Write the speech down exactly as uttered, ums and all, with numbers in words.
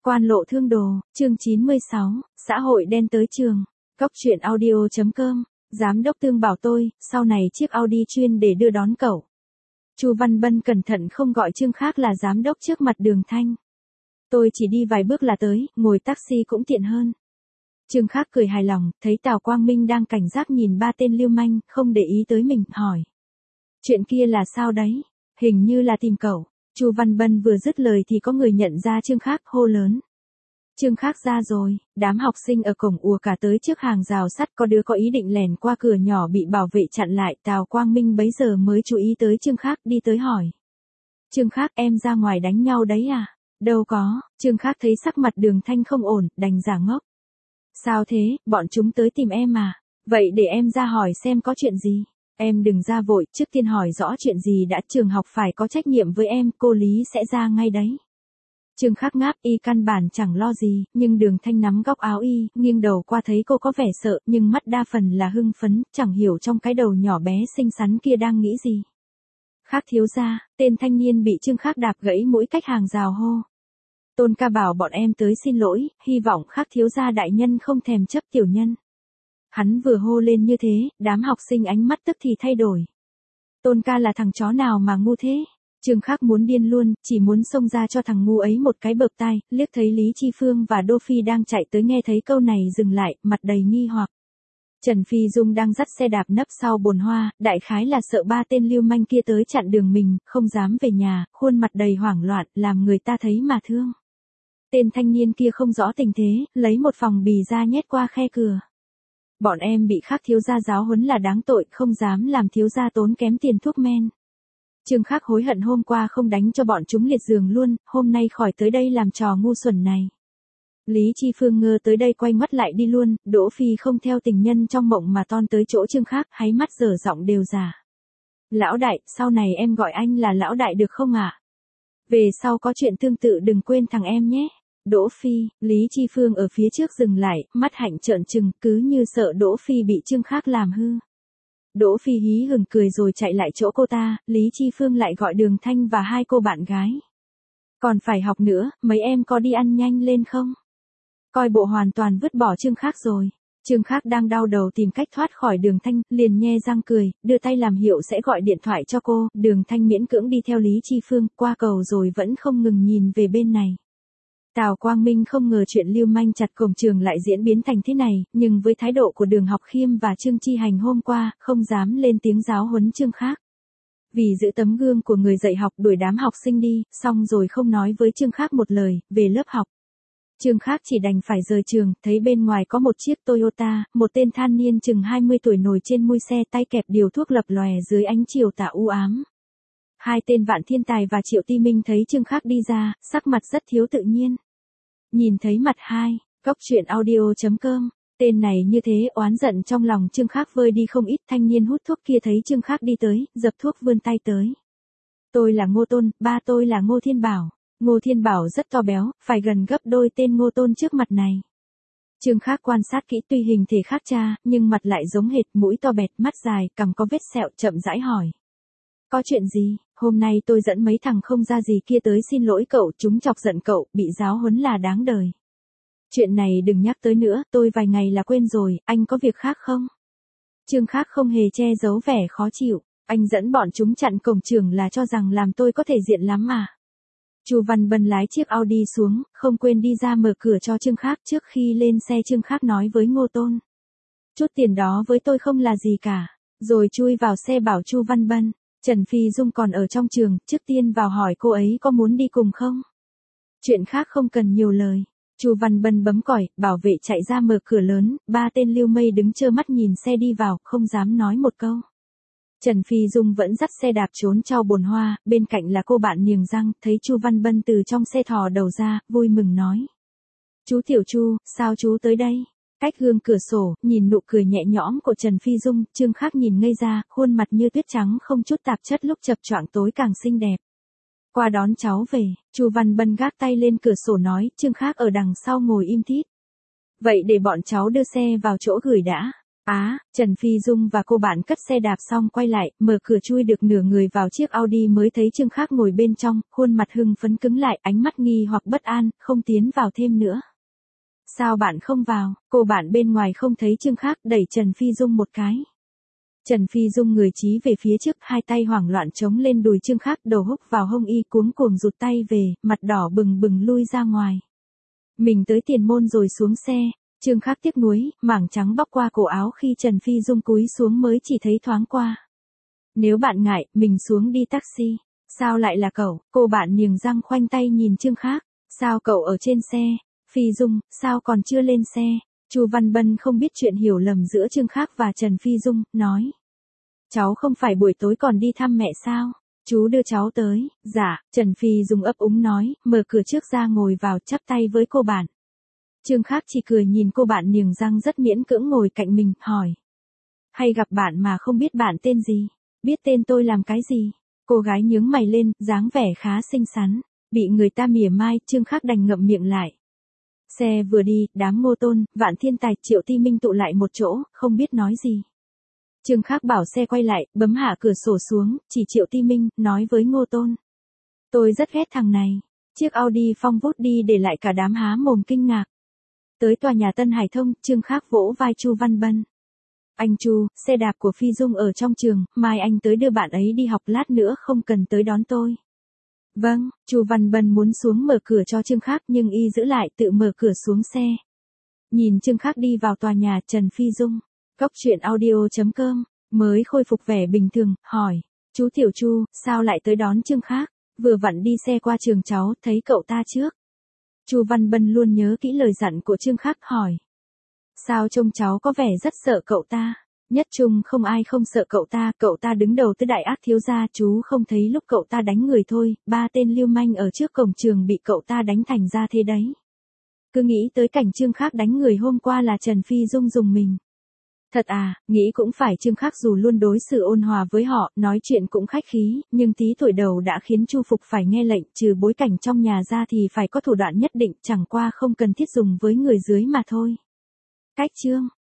Quan lộ thương đồ, chương chín mươi sáu, xã hội đen tới trường. Cóc truyện audio chấm com, giám đốc Tương bảo tôi, sau này chiếc Audi chuyên để đưa đón cậu. Chu Văn Bân cẩn thận không gọi Trương Khác là giám đốc trước mặt Đường Thanh. Tôi chỉ đi vài bước là tới, ngồi taxi cũng tiện hơn. Trương Khác cười hài lòng, thấy Tào Quang Minh đang cảnh giác nhìn ba tên lưu manh, không để ý tới mình, hỏi. Chuyện kia là sao đấy? Hình như là tìm cậu. Chu Văn Bân vừa dứt lời thì có người nhận ra Trương Khác, hô lớn. Trương Khác ra rồi. Đám học sinh ở cổng ùa cả tới trước hàng rào sắt, có đứa có ý định lèn qua cửa nhỏ bị bảo vệ chặn lại. Tào Quang Minh bấy giờ mới chú ý tới Trương Khác, đi tới hỏi. Trương Khác, em ra ngoài đánh nhau đấy à? Đâu có. Trương Khác thấy sắc mặt Đường Thanh không ổn, đành giả ngốc. Sao thế, bọn chúng tới tìm em à? Vậy để em ra hỏi xem có chuyện gì. Em đừng ra vội, trước tiên hỏi rõ chuyện gì đã, trường học phải có trách nhiệm với em, cô Lý sẽ ra ngay đấy. Trương Khác ngáp, y căn bản chẳng lo gì, nhưng Đường Thanh nắm góc áo y, nghiêng đầu qua thấy cô có vẻ sợ, nhưng mắt đa phần là hưng phấn, chẳng hiểu trong cái đầu nhỏ bé xinh xắn kia đang nghĩ gì. Khác thiếu gia, tên thanh niên bị Trương Khác đạp gãy mũi cách hàng rào hô. Tôn ca bảo bọn em tới xin lỗi, hy vọng Khác thiếu gia đại nhân không thèm chấp tiểu nhân. Hắn vừa hô lên như thế, đám học sinh ánh mắt tức thì thay đổi. Tôn ca là thằng chó nào mà ngu thế? Trương Khác muốn điên luôn, chỉ muốn xông ra cho thằng ngu ấy một cái bợp tai, liếc thấy Lý Chi Phương và Đô Phi đang chạy tới nghe thấy câu này dừng lại, mặt đầy nghi hoặc. Trần Phi Dung đang dắt xe đạp nấp sau bồn hoa, đại khái là sợ ba tên lưu manh kia tới chặn đường mình, không dám về nhà, khuôn mặt đầy hoảng loạn, làm người ta thấy mà thương. Tên thanh niên kia không rõ tình thế, lấy một phòng bì ra nhét qua khe cửa. Bọn em bị Khác thiếu gia giáo huấn là đáng tội, không dám làm thiếu gia tốn kém tiền thuốc men. Trương Khác hối hận hôm qua không đánh cho bọn chúng liệt giường luôn, hôm nay khỏi tới đây làm trò ngu xuẩn này. Lý Chi Phương ngơ tới đây quay ngoắt lại đi luôn, Đỗ Phi không theo tình nhân trong mộng mà ton tới chỗ Trương Khác, háy mắt dở giọng đều giả. Lão đại, sau này em gọi anh là lão đại được không ạ? À? Về sau có chuyện tương tự đừng quên thằng em nhé. Đỗ Phi, Lý Chi Phương ở phía trước dừng lại, mắt hạnh trợn trừng, cứ như sợ Đỗ Phi bị Trương Khác làm hư. Đỗ Phi hí hửng cười rồi chạy lại chỗ cô ta, Lý Chi Phương lại gọi Đường Thanh và hai cô bạn gái. Còn phải học nữa, mấy em có đi ăn nhanh lên không? Coi bộ hoàn toàn vứt bỏ Trương Khác rồi. Trương Khác đang đau đầu tìm cách thoát khỏi Đường Thanh, liền nhe răng cười, đưa tay làm hiệu sẽ gọi điện thoại cho cô. Đường Thanh miễn cưỡng đi theo Lý Chi Phương, qua cầu rồi vẫn không ngừng nhìn về bên này. Tào Quang Minh không ngờ chuyện lưu manh chặt cổng trường lại diễn biến thành thế này, nhưng với thái độ của Đường Học Khiêm và Trương Chi Hành hôm qua, không dám lên tiếng giáo huấn Trương Khác. Vì giữ tấm gương của người dạy học đuổi đám học sinh đi, xong rồi không nói với Trương Khác một lời, về lớp học. Trương Khác chỉ đành phải rời trường, thấy bên ngoài có một chiếc Toyota, một tên thanh niên chừng hai mươi tuổi ngồi trên mui xe tay kẹp điều thuốc lập lòe dưới ánh chiều tà u ám. Hai tên Vạn Thiên Tài và Triệu Ti Minh thấy Trương Khác đi ra, sắc mặt rất thiếu tự nhiên. Nhìn thấy mặt hai, Cóc truyện audio chấm com, tên này như thế oán giận trong lòng Trương Khác vơi đi không ít. Thanh niên hút thuốc kia thấy Trương Khác đi tới, dập thuốc vươn tay tới. Tôi là Ngô Tôn, ba tôi là Ngô Thiên Bảo. Ngô Thiên Bảo rất to béo, phải gần gấp đôi tên Ngô Tôn trước mặt này. Trương Khác quan sát kỹ tuy hình thể khác cha, nhưng mặt lại giống hệt, mũi to bẹt, mắt dài, cằm có vết sẹo, chậm rãi hỏi. Có chuyện gì? Hôm nay tôi dẫn mấy thằng không ra gì kia tới xin lỗi cậu, chúng chọc giận cậu, bị giáo huấn là đáng đời. Chuyện này đừng nhắc tới nữa, tôi vài ngày là quên rồi, anh có việc khác không? Trương Khác không hề che giấu vẻ khó chịu, anh dẫn bọn chúng chặn cổng trường là cho rằng làm tôi có thể diện lắm mà. Chu Văn Bân lái chiếc Audi xuống, không quên đi ra mở cửa cho Trương Khác. Trước khi lên xe Trương Khác nói với Ngô Tôn. Chút tiền đó với tôi không là gì cả, rồi chui vào xe bảo Chu Văn Bân. Trần Phi Dung còn ở trong trường, trước tiên vào hỏi cô ấy có muốn đi cùng không? Chuyện khác không cần nhiều lời. Chu Văn Bân bấm còi, bảo vệ chạy ra mở cửa lớn, ba tên lưu mây đứng trơ mắt nhìn xe đi vào, không dám nói một câu. Trần Phi Dung vẫn dắt xe đạp trốn sau bồn hoa, bên cạnh là cô bạn niềng răng, thấy Chu Văn Bân từ trong xe thò đầu ra, vui mừng nói. Chú Tiểu Chu, sao chú tới đây? Cách gương cửa sổ, nhìn nụ cười nhẹ nhõm của Trần Phi Dung, Trương Khác nhìn ngây ra, khuôn mặt như tuyết trắng không chút tạp chất lúc chập choạng tối càng xinh đẹp. Qua đón cháu về, Chu Văn Bân gác tay lên cửa sổ nói, Trương Khác ở đằng sau ngồi im thít. Vậy để bọn cháu đưa xe vào chỗ gửi đã. Á, Trần Phi Dung và cô bạn cất xe đạp xong quay lại, mở cửa chui được nửa người vào chiếc Audi mới thấy Trương Khác ngồi bên trong, khuôn mặt hưng phấn cứng lại, ánh mắt nghi hoặc bất an, không tiến vào thêm nữa. Sao bạn không vào? Cô bạn bên ngoài không thấy Trương Khác, đẩy Trần Phi Dung một cái. Trần Phi Dung người chí về phía trước, hai tay hoảng loạn chống lên đùi Trương Khác, đầu húc vào hông y, cuống cuồng rụt tay về, mặt đỏ bừng bừng lui ra ngoài. Mình tới tiền môn rồi xuống xe. Trương Khác tiếc nuối, mảng trắng bóc qua cổ áo khi Trần Phi Dung cúi xuống mới chỉ thấy thoáng qua. Nếu bạn ngại, mình xuống đi taxi. Sao lại là cậu? Cô bạn niềng răng khoanh tay nhìn Trương Khác. Sao cậu ở trên xe? Phi Dung, sao còn chưa lên xe? Chu Văn Bân không biết chuyện hiểu lầm giữa Trương Khác và Trần Phi Dung, nói. Cháu không phải buổi tối còn đi thăm mẹ sao? Chú đưa cháu tới. Dạ, Trần Phi Dung ấp úng nói, mở cửa trước ra ngồi vào, chắp tay với cô bạn. Trương Khác chỉ cười nhìn cô bạn niềng răng rất miễn cưỡng ngồi cạnh mình, hỏi. Hay gặp bạn mà không biết bạn tên gì? Biết tên tôi làm cái gì? Cô gái nhướng mày lên, dáng vẻ khá xinh xắn. Bị người ta mỉa mai, Trương Khác đành ngậm miệng lại. Xe vừa đi, đám Ngô Tôn, Vạn Thiên Tài, Triệu Ti Minh tụ lại một chỗ, không biết nói gì. Trương Khác bảo xe quay lại, bấm hạ cửa sổ xuống, chỉ Triệu Ti Minh, nói với Ngô Tôn. Tôi rất ghét thằng này. Chiếc Audi Phong vút đi để lại cả đám há mồm kinh ngạc. Tới tòa nhà Tân Hải Thông, Trương Khác vỗ vai Chu Văn Bân. Anh Chu, xe đạp của Phi Dung ở trong trường, mai anh tới đưa bạn ấy đi học, lát nữa không cần tới đón tôi. Vâng, Chu Văn Bân muốn xuống mở cửa cho Trương Khác nhưng y giữ lại, tự mở cửa xuống xe. Nhìn Trương Khác đi vào tòa nhà, Trần Phi Dung, Cóc truyện audio chấm com, mới khôi phục vẻ bình thường, hỏi. Chú Tiểu Chu, sao lại tới đón Trương Khác? Vừa vặn đi xe qua trường cháu, thấy cậu ta trước. Chu Văn Bân luôn nhớ kỹ lời dặn của Trương Khác, hỏi. Sao trông cháu có vẻ rất sợ cậu ta? Nhất trung không ai không sợ cậu ta, cậu ta đứng đầu tứ đại ác thiếu gia, chú không thấy lúc cậu ta đánh người thôi, ba tên lưu manh ở trước cổng trường bị cậu ta đánh thành ra thế đấy. Cứ nghĩ tới cảnh Trương Khác đánh người hôm qua là Trần Phi Dung dùng mình. Thật à, nghĩ cũng phải, Trương Khác dù luôn đối xử ôn hòa với họ, nói chuyện cũng khách khí, nhưng tí tuổi đầu đã khiến Chu Phục phải nghe lệnh, trừ bối cảnh trong nhà ra thì phải có thủ đoạn nhất định, chẳng qua không cần thiết dùng với người dưới mà thôi. Cách chương